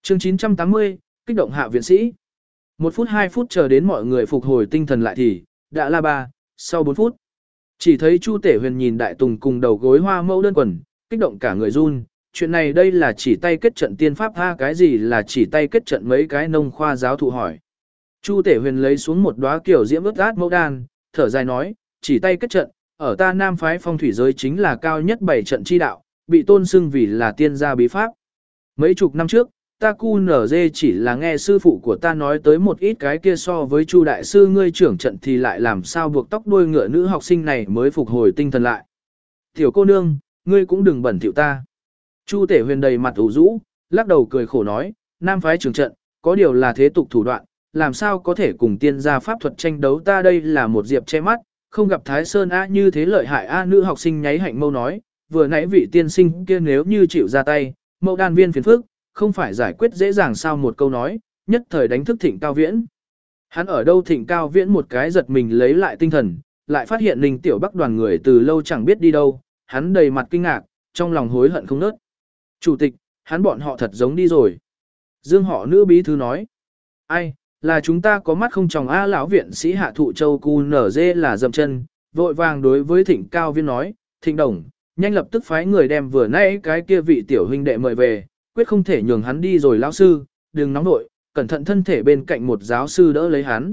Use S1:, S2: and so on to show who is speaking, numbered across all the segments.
S1: Chương 980, kích động hạ viện sĩ. 1 phút 2 phút chờ đến mọi người phục hồi tinh thần lại thì, đã là 3, sau 4 phút. Chỉ thấy Chu Tể Huyền nhìn Đại Tùng cùng đầu gối hoa mẫu đơn quần, kích động cả người run. Chuyện này đây là chỉ tay kết trận tiên pháp ha, cái gì là chỉ tay kết trận, mấy cái nông khoa giáo thụ hỏi. Chu Tể Huyền lấy xuống một đóa kiểu diễm ướt át mẫu đan, thở dài nói, chỉ tay kết trận, ở ta Nam phái phong thủy giới chính là cao nhất 7 trận chi đạo, bị tôn xưng vì là tiên gia bí pháp. Mấy chục năm trước, ta QNZ chỉ là nghe sư phụ của ta nói tới một ít cái kia, so với Chu đại sư ngươi trưởng trận thì lại làm sao buộc tóc đuôi ngựa nữ học sinh này mới phục hồi tinh thần lại. Tiểu cô nương, ngươi cũng đừng bẩn thỉu ta. Chu Tể Huyền đầy mặt ủ rũ, lắc đầu cười khổ nói, Nam phái trưởng trận, có điều là thế tục thủ đoạn, làm sao có thể cùng tiên gia pháp thuật tranh đấu, ta đây là một diệp che mắt, không gặp Thái Sơn A như thế lợi hại A. Nữ học sinh nháy hạnh mâu nói, vừa nãy vị tiên sinh kia nếu như chịu ra tay, mẫu đan viên phiền phức, không phải giải quyết dễ dàng sao, một câu nói, nhất thời đánh thức Thịnh Cao Viễn. Hắn ở đâu? Thịnh Cao Viễn một cái giật mình lấy lại tinh thần, lại phát hiện Ninh Tiểu Bắc đoàn người từ lâu chẳng biết đi đâu, hắn đầy mặt kinh ngạc, trong lòng hối hận không nớt. Chủ tịch, hắn bọn họ thật giống đi rồi. Dương họ nữ bí thư nói, ai, là chúng ta có mắt không tròng A. Lão viện sĩ Hạ Thụ Châu cu nở dê là dậm chân, vội vàng đối với Thịnh Cao Viễn nói, Thịnh Đồng, nhanh lập tức phái người đem vừa nãy cái kia vị tiểu huynh đệ mời về, quyết không thể nhường hắn đi rồi. Lão sư, đừng nóng nội, cẩn thận thân thể bên cạnh một giáo sư đỡ lấy hắn.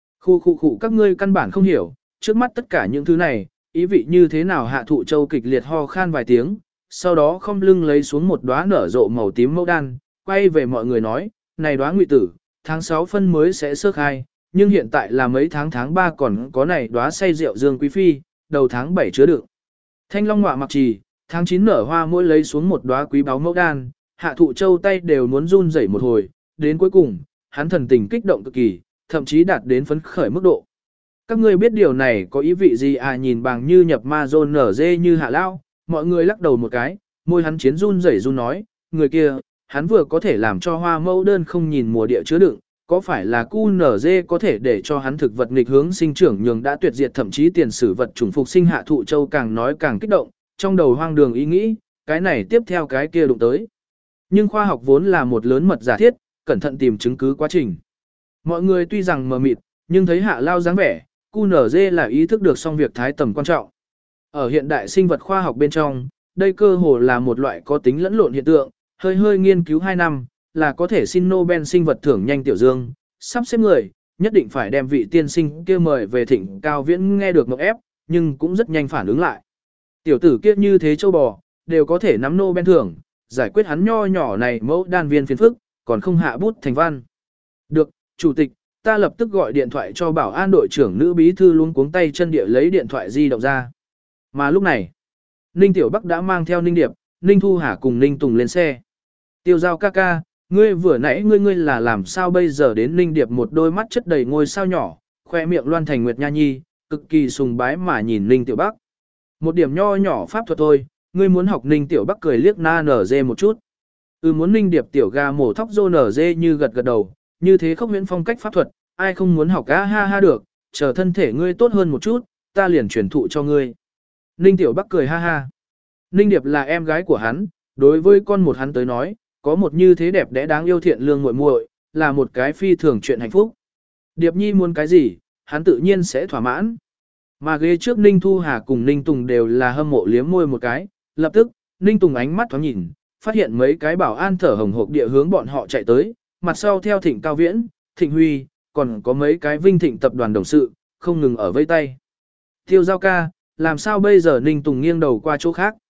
S1: Khu các ngươi căn bản không hiểu, trước mắt tất cả những thứ này, ý vị như thế nào. Hạ Thụ Châu kịch liệt ho khan vài tiếng, sau đó không lưng lấy xuống một đóa nở rộ màu tím mẫu đan, quay về mọi người nói, này đóa ngụy tử, tháng 6 phân mới sẽ sơ khai, nhưng hiện tại là mấy tháng 3 còn có này đóa say rượu dương quý phi, đầu tháng 7 chứa đựng. Thanh long ngọa mặc trì, tháng 9 nở hoa, mỗi lấy xuống một đóa quý báu mẫu đan, Hạ Thụ Châu tay đều muốn run rẩy một hồi, đến cuối cùng, hắn thần tình kích động cực kỳ, thậm chí đạt đến phấn khởi mức độ. Các ngươi biết điều này có ý vị gì à? Nhìn bằng như nhập ma rôn nở dê như Hạ Lao, mọi người lắc đầu một cái, môi hắn chiến run rẩy run nói, người kia, hắn vừa có thể làm cho hoa mẫu đơn không nhìn mùa địa chứa đựng, có phải là QNZ có thể để cho hắn thực vật nghịch hướng sinh trưởng nhường đã tuyệt diệt thậm chí tiền sử vật chủng phục sinh. Hạ Thụ Châu càng nói càng kích động, trong đầu hoang đường ý nghĩ, cái này tiếp theo cái kia đụng tới. Nhưng khoa học vốn là một lớn mật giả thiết, cẩn thận tìm chứng cứ quá trình. Mọi người tuy rằng mờ mịt, nhưng thấy Hạ Lao dáng vẻ, QNZ là ý thức được xong việc thái tầm quan trọng. Ở hiện đại sinh vật khoa học bên trong, đây cơ hồ là một loại có tính lẫn lộn hiện tượng, hơi nghiên cứu 2 năm, là có thể xin Nobel sinh vật thưởng nhanh. Tiểu Dương, sắp xếp người, nhất định phải đem vị tiên sinh kia mời về. Thịnh Cao Viễn nghe được ngọc ép, nhưng cũng rất nhanh phản ứng lại. Tiểu tử kia như thế châu bò, đều có thể nắm Nobel thưởng, giải quyết hắn nho nhỏ này mẫu đan viên phiền phức, còn không hạ bút thành văn. Được, chủ tịch, ta lập tức gọi điện thoại cho bảo an đội trưởng. Nữ bí thư luống cuống tay chân địa lấy điện thoại di động ra. Mà lúc này, Ninh Tiểu Bắc đã mang theo Ninh Điệp, Ninh Thu Hà cùng Ninh Tùng lên xe. Tiêu Giao ca ca, ngươi vừa nãy ngươi là làm sao bây giờ đến? Ninh Điệp một đôi mắt chất đầy ngôi sao nhỏ, khoe miệng loan thành nguyệt nha nhi, cực kỳ sùng bái mà nhìn Ninh Tiểu Bắc. Một điểm nho nhỏ pháp thuật thôi, ngươi muốn học? Ninh Tiểu Bắc cười liếc na nở dê một chút. Muốn. Ninh Điệp tiểu gà mổ thóc rô nở dê như gật gật đầu, như thế không huyễn phong cách pháp thuật, ai không muốn học á? Ha ha được, chờ thân thể ngươi tốt hơn một chút, ta liền truyền thụ cho ngươi. Ninh Tiểu Bắc cười ha ha. Ninh Điệp là em gái của hắn, đối với con một hắn tới nói, có một như thế đẹp đẽ đáng yêu thiện lương muội muội, là một cái phi thường chuyện hạnh phúc. Điệp Nhi muốn cái gì, hắn tự nhiên sẽ thỏa mãn. Mà ghế trước Ninh Thu Hà cùng Ninh Tùng đều là hâm mộ liếm môi một cái, lập tức, Ninh Tùng ánh mắt thoáng nhìn, phát hiện mấy cái bảo an thở hồng hộc địa hướng bọn họ chạy tới, mặt sau theo Thịnh Cao Viễn, Thịnh Huy, còn có mấy cái Vinh Thịnh tập đoàn đồng sự, không ngừng ở vây tay. Tiêu Giao ca, làm sao bây giờ? Ninh Tùng nghiêng đầu qua chỗ khác.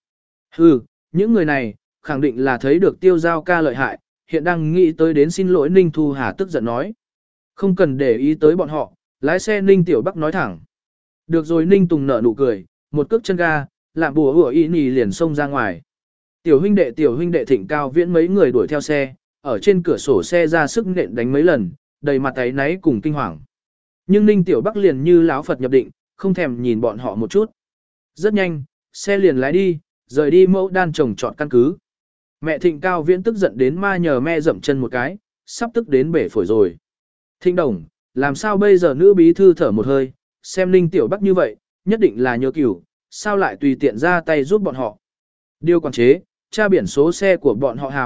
S1: Những người này, khẳng định là thấy được Tiêu Giao ca lợi hại, hiện đang nghĩ tới đến xin lỗi. Ninh Thu Hà tức giận nói. Không cần để ý tới bọn họ, lái xe. Ninh Tiểu Bắc nói thẳng. Được rồi. Ninh Tùng nở nụ cười, một cước chân ga, làm bùa hủa y nì liền xông ra ngoài. Tiểu huynh đệ Thịnh Cao Viễn mấy người đuổi theo xe, ở trên cửa sổ xe ra sức nện đánh mấy lần, đầy mặt áy náy cùng kinh hoàng. Nhưng Ninh Tiểu Bắc liền như lão Phật nhập định, không thèm nhìn bọn họ một chút. Rất nhanh, xe liền lái đi, rời đi mẫu đan trồng trọt căn cứ. Mẹ Thịnh Cao Viễn tức giận đến ma nhờ me dậm chân một cái, sắp tức đến bể phổi rồi. Thịnh Đồng, làm sao bây giờ? Nữ bí thư thở một hơi, xem Ninh Tiểu Bắc như vậy, nhất định là nhớ cửu, sao lại tùy tiện ra tay giúp bọn họ. Điều quản chế, tra biển số xe của bọn họ hào,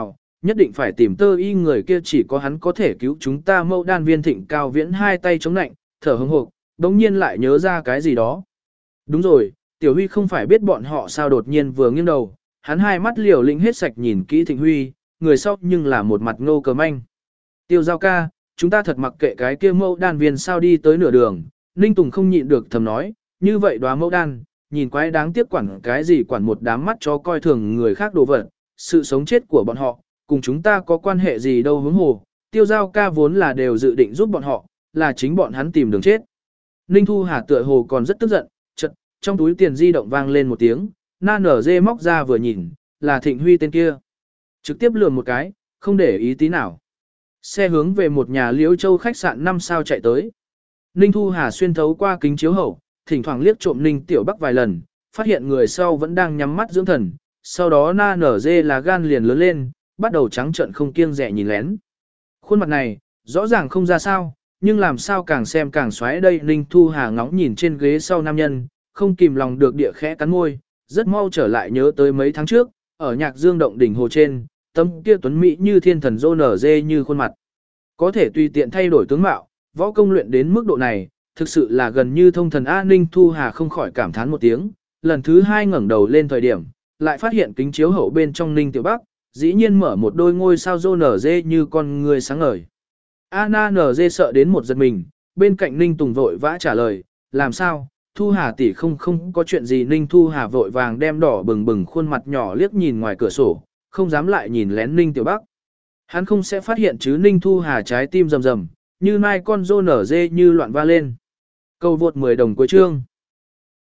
S1: nhất định phải tìm tơ y người kia, chỉ có hắn có thể cứu chúng ta. Mẫu đan viên Thịnh Cao Viễn hai tay chống nạnh, thở hững hộc, đống nhiên lại nhớ ra cái gì đó. Đúng rồi, Tiểu Huy không phải biết bọn họ sao. Đột nhiên vừa nghiêng đầu, hắn hai mắt liều lĩnh hết sạch nhìn kỹ Thịnh Huy, người sau nhưng là một mặt ngô cờ manh. Tiêu Giao ca, chúng ta thật mặc kệ cái kia mẫu đan viên sao. Đi tới nửa đường, Ninh Tùng không nhịn được thầm nói, như vậy đóa mẫu đan, nhìn quái đáng tiếc, quản cái gì quản một đám mắt chó coi thường người khác đồ vật, sự sống chết của bọn họ, cùng chúng ta có quan hệ gì đâu. Huống hồ, Tiêu Giao ca vốn là đều dự định giúp bọn họ, là chính bọn hắn tìm đường chết. Ninh Thu Hà tựa hồ còn rất tức giận, chợt trong túi tiền di động vang lên một tiếng, na nở dê móc ra vừa nhìn, là Thịnh Huy tên kia. Trực tiếp lườm một cái, không để ý tí nào. Xe hướng về một nhà Liễu Châu khách sạn 5 sao chạy tới. Ninh Thu Hà xuyên thấu qua kính chiếu hậu, thỉnh thoảng liếc trộm Ninh Tiểu Bắc vài lần, phát hiện người sau vẫn đang nhắm mắt dưỡng thần, sau đó na nở dê là gan liền lớn lên, bắt đầu trắng trợn không kiêng dè nhìn lén. Khuôn mặt này, rõ ràng không ra sao, nhưng làm sao càng xem càng xoáy đây. Ninh Thu Hà ngóng nhìn trên ghế sau nam nhân, không kìm lòng được địa khẽ cắn môi, rất mau trở lại nhớ tới mấy tháng trước, ở Nhạc Dương động đỉnh hồ trên, tấm kia tuấn mỹ như thiên thần rô nở dê như khuôn mặt. Có thể tùy tiện thay đổi tướng mạo, võ công luyện đến mức độ này, thực sự là gần như thông thần A. Ninh Thu Hà không khỏi cảm thán một tiếng, lần thứ hai ngẩng đầu lên thời điểm, lại phát hiện kính chiếu hậu bên trong Ninh Tiểu Bắc, dĩ nhiên mở một đôi ngôi sao rô nở dê như con người sáng ngời. Anna nở dê sợ đến một giật mình, bên cạnh Ninh Tùng vội vã trả lời, làm sao, Thu Hà tỷ không có chuyện gì. Ninh Thu Hà vội vàng đem đỏ bừng bừng khuôn mặt nhỏ liếc nhìn ngoài cửa sổ, không dám lại nhìn lén Ninh Tiểu Bắc. Hắn không sẽ phát hiện chứ. Ninh Thu Hà trái tim rầm rầm, như mai con rô nở dê như loạn va lên. Câu vượt 10 đồng cuối chương.